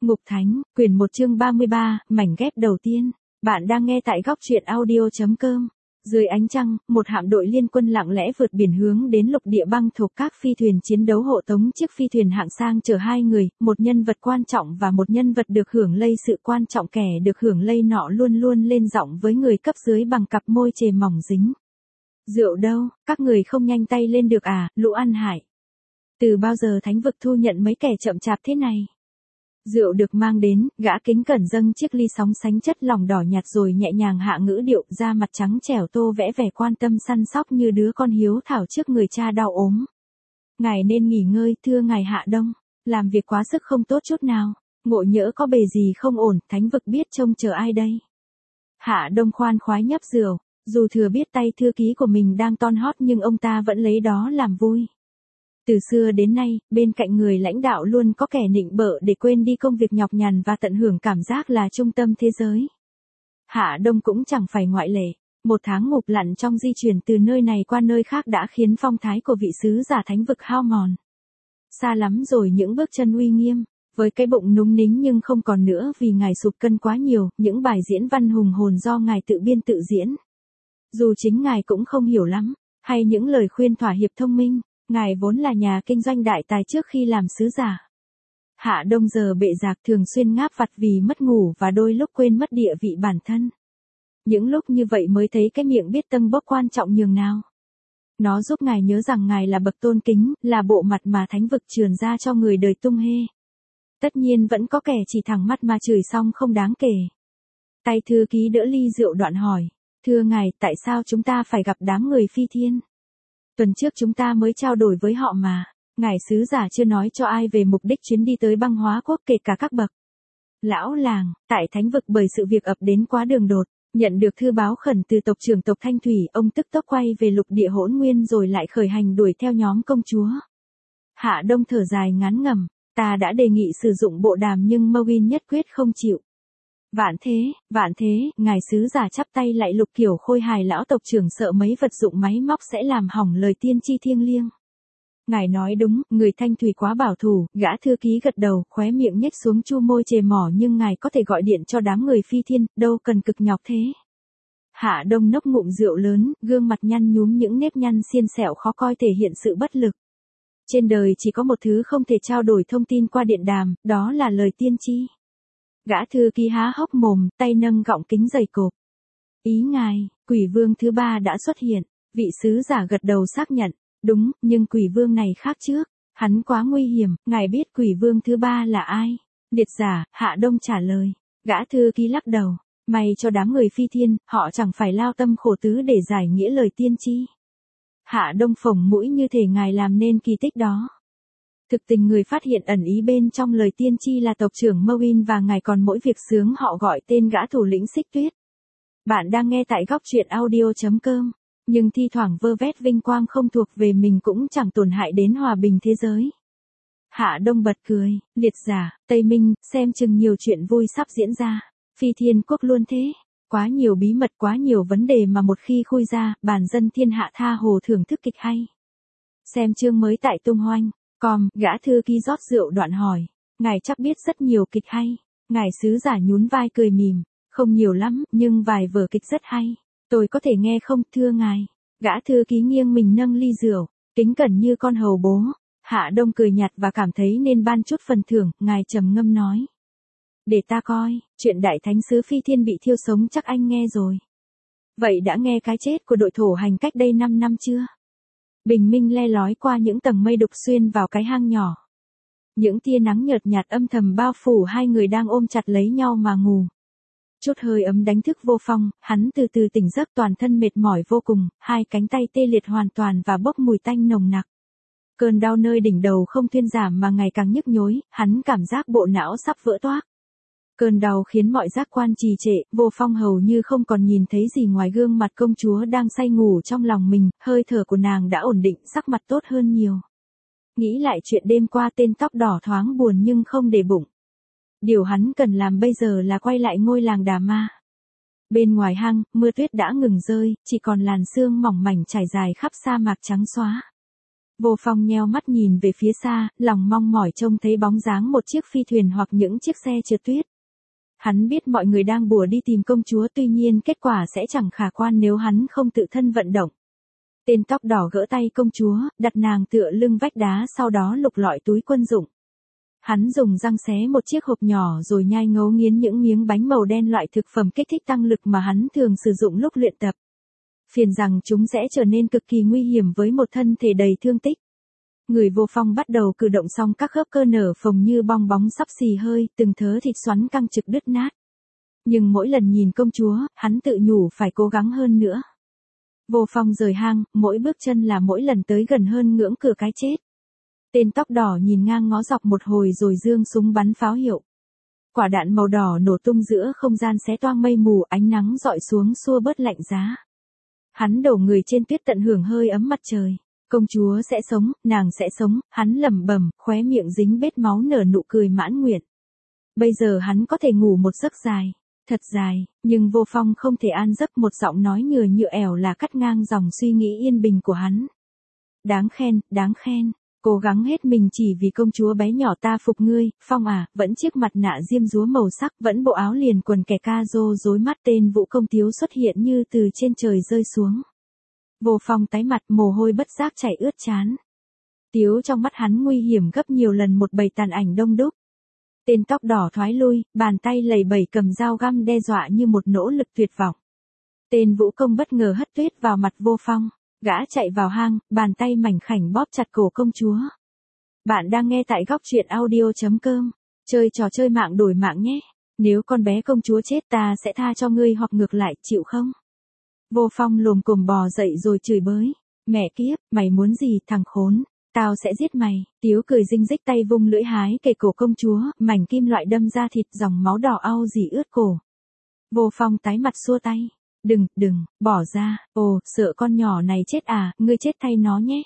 Ngục Thánh, quyển 1 chương 33, mảnh ghép đầu tiên. Bạn đang nghe tại góc truyện audio.com. Dưới ánh trăng, một hạm đội liên quân lặng lẽ vượt biển hướng đến lục địa băng thuộc các phi thuyền chiến đấu hộ tống chiếc phi thuyền hạng sang chở hai người, một nhân vật quan trọng và một nhân vật được hưởng lây. Sự quan trọng kẻ được hưởng lây nọ luôn luôn lên giọng với người cấp dưới bằng cặp môi chề mỏng dính. Rượu đâu, các người không nhanh tay lên được à, lũ ăn hại. Từ bao giờ thánh vực thu nhận mấy kẻ chậm chạp thế này? Rượu được mang đến, gã kính cẩn dâng chiếc ly sóng sánh chất lỏng đỏ nhạt rồi nhẹ nhàng hạ ngữ điệu, da mặt trắng trẻo tô vẽ vẻ quan tâm săn sóc như đứa con hiếu thảo trước người cha đau ốm. Ngài nên nghỉ ngơi, thưa ngài Hạ Đông, làm việc quá sức không tốt chút nào, ngộ nhỡ có bề gì không ổn, thánh vực biết trông chờ ai đây. Hạ Đông khoan khoái nhấp rượu, dù thừa biết tay thư ký của mình đang ton hót nhưng ông ta vẫn lấy đó làm vui. Từ xưa đến nay, bên cạnh người lãnh đạo luôn có kẻ nịnh bợ để quên đi công việc nhọc nhằn và tận hưởng cảm giác là trung tâm thế giới. Hạ Đông cũng chẳng phải ngoại lệ. Một tháng ngụp lặn trong di chuyển từ nơi này qua nơi khác đã khiến phong thái của vị sứ giả thánh vực hao mòn. Xa lắm rồi những bước chân uy nghiêm, với cái bụng núng nính nhưng không còn nữa vì ngài sụt cân quá nhiều, những bài diễn văn hùng hồn do ngài tự biên tự diễn. Dù chính ngài cũng không hiểu lắm, hay những lời khuyên thỏa hiệp thông minh. Ngài vốn là nhà kinh doanh đại tài trước khi làm sứ giả. Hạ Đông giờ bệ rạc thường xuyên ngáp vặt vì mất ngủ và đôi lúc quên mất địa vị bản thân. Những lúc như vậy mới thấy cái miệng biết tâng bốc quan trọng nhường nào. Nó giúp ngài nhớ rằng ngài là bậc tôn kính, là bộ mặt mà thánh vực trườn ra cho người đời tung hê. Tất nhiên vẫn có kẻ chỉ thẳng mắt mà chửi xong không đáng kể. Tay thư ký đỡ ly rượu đoạn hỏi, thưa ngài, tại sao chúng ta phải gặp đám người phi thiên? Tuần trước chúng ta mới trao đổi với họ mà, ngài sứ giả chưa nói cho ai về mục đích chuyến đi tới băng hóa quốc kể cả các bậc lão làng, tại thánh vực bởi sự việc ập đến quá đường đột, nhận được thư báo khẩn từ tộc trưởng tộc Thanh Thủy, ông tức tốc quay về lục địa Hỗn Nguyên rồi lại khởi hành đuổi theo nhóm công chúa. Hạ Đông thở dài ngán ngẩm, ta đã đề nghị sử dụng bộ đàm nhưng Mowin nhất quyết không chịu. Vạn thế, ngài sứ giả chắp tay lại lục kiểu khôi hài lão tộc trưởng sợ mấy vật dụng máy móc sẽ làm hỏng lời tiên tri thiêng liêng. Ngài nói đúng, người Thanh Thủy quá bảo thủ, gã thư ký gật đầu, khóe miệng nhếch xuống chu môi chề mỏ, nhưng ngài có thể gọi điện cho đám người phi thiên, đâu cần cực nhọc thế. Hạ Đông nốc ngụm rượu lớn, gương mặt nhăn nhúm những nếp nhăn xiên xẹo khó coi thể hiện sự bất lực. Trên đời chỉ có một thứ không thể trao đổi thông tin qua điện đàm, đó là lời tiên tri. Gã thư ký há hốc mồm, tay nâng gọng kính dày cộp. Ý ngài, quỷ vương thứ ba đã xuất hiện, vị sứ giả gật đầu xác nhận, đúng, nhưng quỷ vương này khác trước, hắn quá nguy hiểm, ngài biết quỷ vương thứ ba là ai? Liệt giả, Hạ Đông trả lời. Gã thư ký lắc đầu, may cho đám người phi thiên, họ chẳng phải lao tâm khổ tứ để giải nghĩa lời tiên tri. Hạ Đông phồng mũi như thể ngài làm nên kỳ tích đó. Thực tình người phát hiện ẩn ý bên trong lời tiên tri là tộc trưởng Mowin và ngài còn mỗi việc sướng họ gọi tên gã thủ lĩnh Xích Tuyết. Bạn đang nghe tại góc truyện audio.com, nhưng thi thoảng vơ vét vinh quang không thuộc về mình cũng chẳng tổn hại đến hòa bình thế giới. Hạ Đông bật cười, liệt giả, Tây Minh, xem chừng nhiều chuyện vui sắp diễn ra. Phi thiên quốc luôn thế, quá nhiều bí mật, quá nhiều vấn đề mà một khi khui ra, bản dân thiên hạ tha hồ thưởng thức kịch hay. Xem chương mới tại Tung Hoanh. Gã thư ký rót rượu đoạn hỏi, ngài chắc biết rất nhiều kịch hay. Ngài sứ giả nhún vai cười mỉm, không nhiều lắm, nhưng vài vở kịch rất hay. Tôi có thể nghe không, thưa ngài? Gã thư ký nghiêng mình nâng ly rượu, kính cẩn như con hầu bố. Hạ Đông cười nhạt và cảm thấy nên ban chút phần thưởng, ngài trầm ngâm nói. Để ta coi, chuyện đại thánh sứ phi thiên bị thiêu sống chắc anh nghe rồi. Vậy đã nghe cái chết của đội thổ hành cách đây 5 năm chưa? Bình minh le lói qua những tầng mây đục xuyên vào cái hang nhỏ. Những tia nắng nhợt nhạt âm thầm bao phủ hai người đang ôm chặt lấy nhau mà ngủ. Chút hơi ấm đánh thức Vô Phong, hắn từ từ tỉnh giấc toàn thân mệt mỏi vô cùng, hai cánh tay tê liệt hoàn toàn và bốc mùi tanh nồng nặc. Cơn đau nơi đỉnh đầu không thuyên giảm mà ngày càng nhức nhối, hắn cảm giác bộ não sắp vỡ toác. Cơn đau khiến mọi giác quan trì trệ, Vô Phong hầu như không còn nhìn thấy gì ngoài gương mặt công chúa đang say ngủ trong lòng mình, hơi thở của nàng đã ổn định, sắc mặt tốt hơn nhiều. Nghĩ lại chuyện đêm qua, tên tóc đỏ thoáng buồn nhưng không để bụng. Điều hắn cần làm bây giờ là quay lại ngôi làng Đà Ma. Bên ngoài hang, mưa tuyết đã ngừng rơi, chỉ còn làn sương mỏng mảnh trải dài khắp sa mạc trắng xóa. Vô Phong nheo mắt nhìn về phía xa, lòng mong mỏi trông thấy bóng dáng một chiếc phi thuyền hoặc những chiếc xe trượt tuyết. Hắn biết mọi người đang bủa đi tìm công chúa, tuy nhiên kết quả sẽ chẳng khả quan nếu hắn không tự thân vận động. Tên tóc đỏ gỡ tay công chúa, đặt nàng tựa lưng vách đá, sau đó lục lọi túi quân dụng. Hắn dùng răng xé một chiếc hộp nhỏ rồi nhai ngấu nghiến những miếng bánh màu đen, loại thực phẩm kích thích tăng lực mà hắn thường sử dụng lúc luyện tập. Phiền rằng chúng sẽ trở nên cực kỳ nguy hiểm với một thân thể đầy thương tích. Người Vô Phong bắt đầu cử động, xong các khớp cơ nở phồng như bong bóng sắp xì hơi, từng thớ thịt xoắn căng trực đứt nát. Nhưng mỗi lần nhìn công chúa, hắn tự nhủ phải cố gắng hơn nữa. Vô Phong rời hang, mỗi bước chân là mỗi lần tới gần hơn ngưỡng cửa cái chết. Tên tóc đỏ nhìn ngang ngó dọc một hồi rồi giương súng bắn pháo hiệu. Quả đạn màu đỏ nổ tung giữa không gian, xé toang mây mù, ánh nắng dọi xuống xua bớt lạnh giá. Hắn đổ người trên tuyết tận hưởng hơi ấm mặt trời. Công chúa sẽ sống, nàng sẽ sống, hắn lẩm bẩm, khóe miệng dính bết máu nở nụ cười mãn nguyện. Bây giờ hắn có thể ngủ một giấc dài, thật dài, nhưng Vô Phong không thể an giấc, một giọng nói nhựa nhựa ẻo là cắt ngang dòng suy nghĩ yên bình của hắn. Đáng khen, cố gắng hết mình chỉ vì công chúa bé nhỏ ta phục ngươi, Phong à, vẫn chiếc mặt nạ diêm dúa màu sắc, vẫn bộ áo liền quần kẻ ca rô rối mắt. Tên Vũ Công Tiếu xuất hiện như từ trên trời rơi xuống. Vô Phong tái mặt, mồ hôi bất giác chảy ướt trán. Tiếu trong mắt hắn nguy hiểm gấp nhiều lần một bầy tàn ảnh đông đúc. Tên tóc đỏ thoái lui, bàn tay lầy bẩy cầm dao găm đe dọa như một nỗ lực tuyệt vọng. Tên Vũ Công bất ngờ hất tuyết vào mặt Vô Phong, gã chạy vào hang, bàn tay mảnh khảnh bóp chặt cổ công chúa. Bạn đang nghe tại góc truyện audio.com, chơi trò chơi mạng đổi mạng nhé. Nếu con bé công chúa chết ta sẽ tha cho ngươi, hoặc ngược lại, chịu không? Vô Phong lồm cồm bò dậy rồi chửi bới. Mẹ kiếp, mày muốn gì thằng khốn? Tao sẽ giết mày. Tiếu cười rinh rích, tay vung lưỡi hái kề cổ công chúa, mảnh kim loại đâm ra thịt, dòng máu đỏ au dì ướt cổ. Vô Phong tái mặt xua tay. Đừng, bỏ ra, ồ, sợ con nhỏ này chết à, ngươi chết thay nó nhé.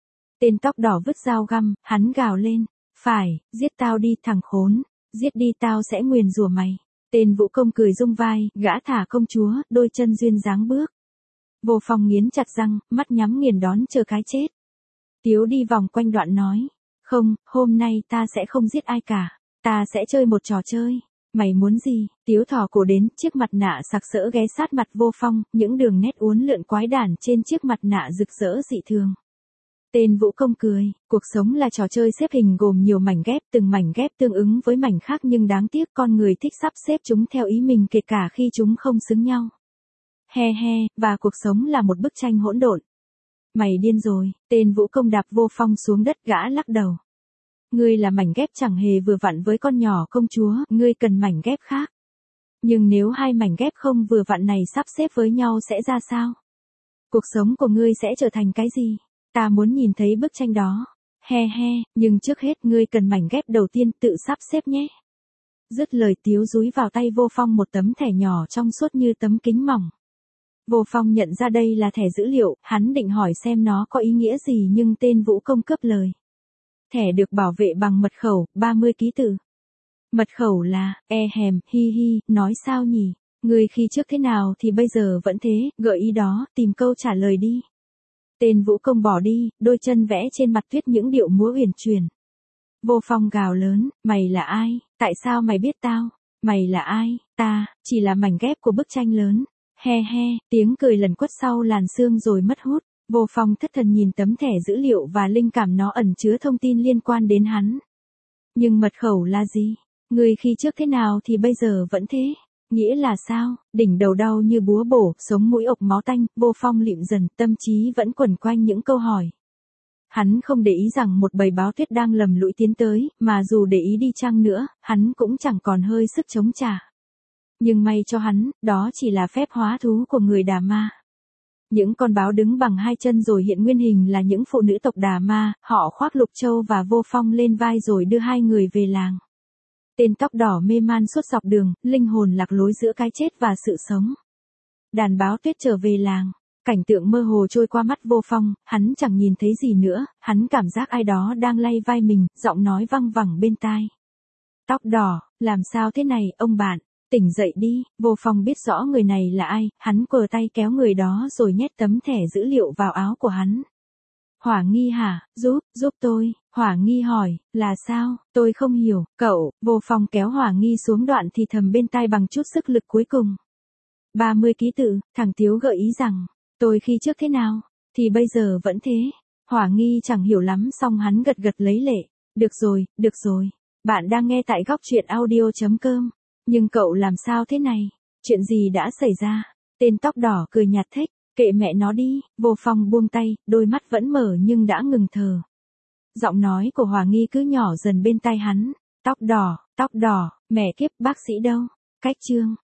Tên tóc đỏ vứt dao găm, hắn gào lên. Phải, giết tao đi thằng khốn, giết đi, tao sẽ nguyền rủa mày. Tên Vũ Công cười rung vai, gã thả công chúa, đôi chân duyên dáng bước. Vô Phong nghiến chặt răng, mắt nhắm nghiền đón chờ cái chết. Tiếu đi vòng quanh đoạn nói. Không, hôm nay ta sẽ không giết ai cả. Ta sẽ chơi một trò chơi. Mày muốn gì? Tiếu thò cổ đến, chiếc mặt nạ sặc sỡ ghé sát mặt Vô Phong, những đường nét uốn lượn quái đản trên chiếc mặt nạ rực rỡ dị thường. Tên Vũ Công cười, cuộc sống là trò chơi xếp hình gồm nhiều mảnh ghép, từng mảnh ghép tương ứng với mảnh khác, nhưng đáng tiếc con người thích sắp xếp chúng theo ý mình, kể cả khi chúng không xứng nhau. He, và cuộc sống là một bức tranh hỗn độn. Mày điên rồi, tên Vũ Công đạp Vô Phong xuống đất, gã lắc đầu. Ngươi là mảnh ghép chẳng hề vừa vặn với con nhỏ công chúa, ngươi cần mảnh ghép khác. Nhưng nếu hai mảnh ghép không vừa vặn này sắp xếp với nhau sẽ ra sao? Cuộc sống của ngươi sẽ trở thành cái gì? Ta muốn nhìn thấy bức tranh đó. He, nhưng trước hết ngươi cần mảnh ghép đầu tiên, tự sắp xếp nhé. Dứt lời, Tiếu dúi vào tay Vô Phong một tấm thẻ nhỏ trong suốt như tấm kính mỏng. Vô Phong nhận ra đây là thẻ dữ liệu, hắn định hỏi xem nó có ý nghĩa gì, nhưng tên Vũ Công cướp lời. Thẻ được bảo vệ bằng mật khẩu, 30 ký tự. Mật khẩu là, hi, nói sao nhỉ? Ngươi khi trước thế nào thì bây giờ vẫn thế, gợi ý đó, tìm câu trả lời đi. Tên Vũ Công bỏ đi, đôi chân vẽ trên mặt tuyết những điệu múa huyền truyền. Vô Phong gào lớn, mày là ai? Tại sao mày biết tao? Mày là ai? Ta, chỉ là mảnh ghép của bức tranh lớn. He, tiếng cười lần quất sau làn sương rồi mất hút. Vô Phong thất thần nhìn tấm thẻ dữ liệu và linh cảm nó ẩn chứa thông tin liên quan đến hắn. Nhưng mật khẩu là gì? Người khi trước thế nào thì bây giờ vẫn thế? Nghĩa là sao? Đỉnh đầu đau như búa bổ, sống mũi ộc máu tanh, Vô Phong lịm dần, tâm trí vẫn quẩn quanh những câu hỏi. Hắn không để ý rằng một bầy báo tuyết đang lầm lũi tiến tới, mà dù để ý đi chăng nữa, hắn cũng chẳng còn hơi sức chống trả. Nhưng may cho hắn, đó chỉ là phép hóa thú của người Đà Ma. Những con báo đứng bằng hai chân rồi hiện nguyên hình là những phụ nữ tộc Đà Ma, họ khoác lục châu và Vô Phong lên vai rồi đưa hai người về làng. Tên tóc đỏ mê man suốt dọc đường, linh hồn lạc lối giữa cái chết và sự sống. Đàn báo tuyết trở về làng, cảnh tượng mơ hồ trôi qua mắt Vô Phong, hắn chẳng nhìn thấy gì nữa, hắn cảm giác ai đó đang lay vai mình, giọng nói văng vẳng bên tai. Tóc đỏ, làm sao thế này, ông bạn? Tỉnh dậy đi. Vô Phong biết rõ người này là ai, hắn quờ tay kéo người đó rồi nhét tấm thẻ dữ liệu vào áo của hắn. Hỏa Nghi hả, giúp tôi, Hỏa Nghi hỏi, là sao, tôi không hiểu, cậu, vô phòng kéo Hỏa Nghi xuống đoạn thì thầm bên tai bằng chút sức lực cuối cùng. 30 ký tự, thằng Tiếu gợi ý rằng, tôi khi trước thế nào, thì bây giờ vẫn thế. Hỏa Nghi chẳng hiểu lắm xong hắn gật gật lấy lệ, được rồi, bạn đang nghe tại góc truyện audio.com, nhưng cậu làm sao thế này, chuyện gì đã xảy ra, tên tóc đỏ cười nhạt thếch, kệ mẹ nó đi, vô phòng buông tay, đôi mắt vẫn mở nhưng đã ngừng thở. Giọng nói của Hỏa Nghi cứ nhỏ dần bên tai hắn, tóc đỏ, mẹ kiếp bác sĩ đâu, cách chương.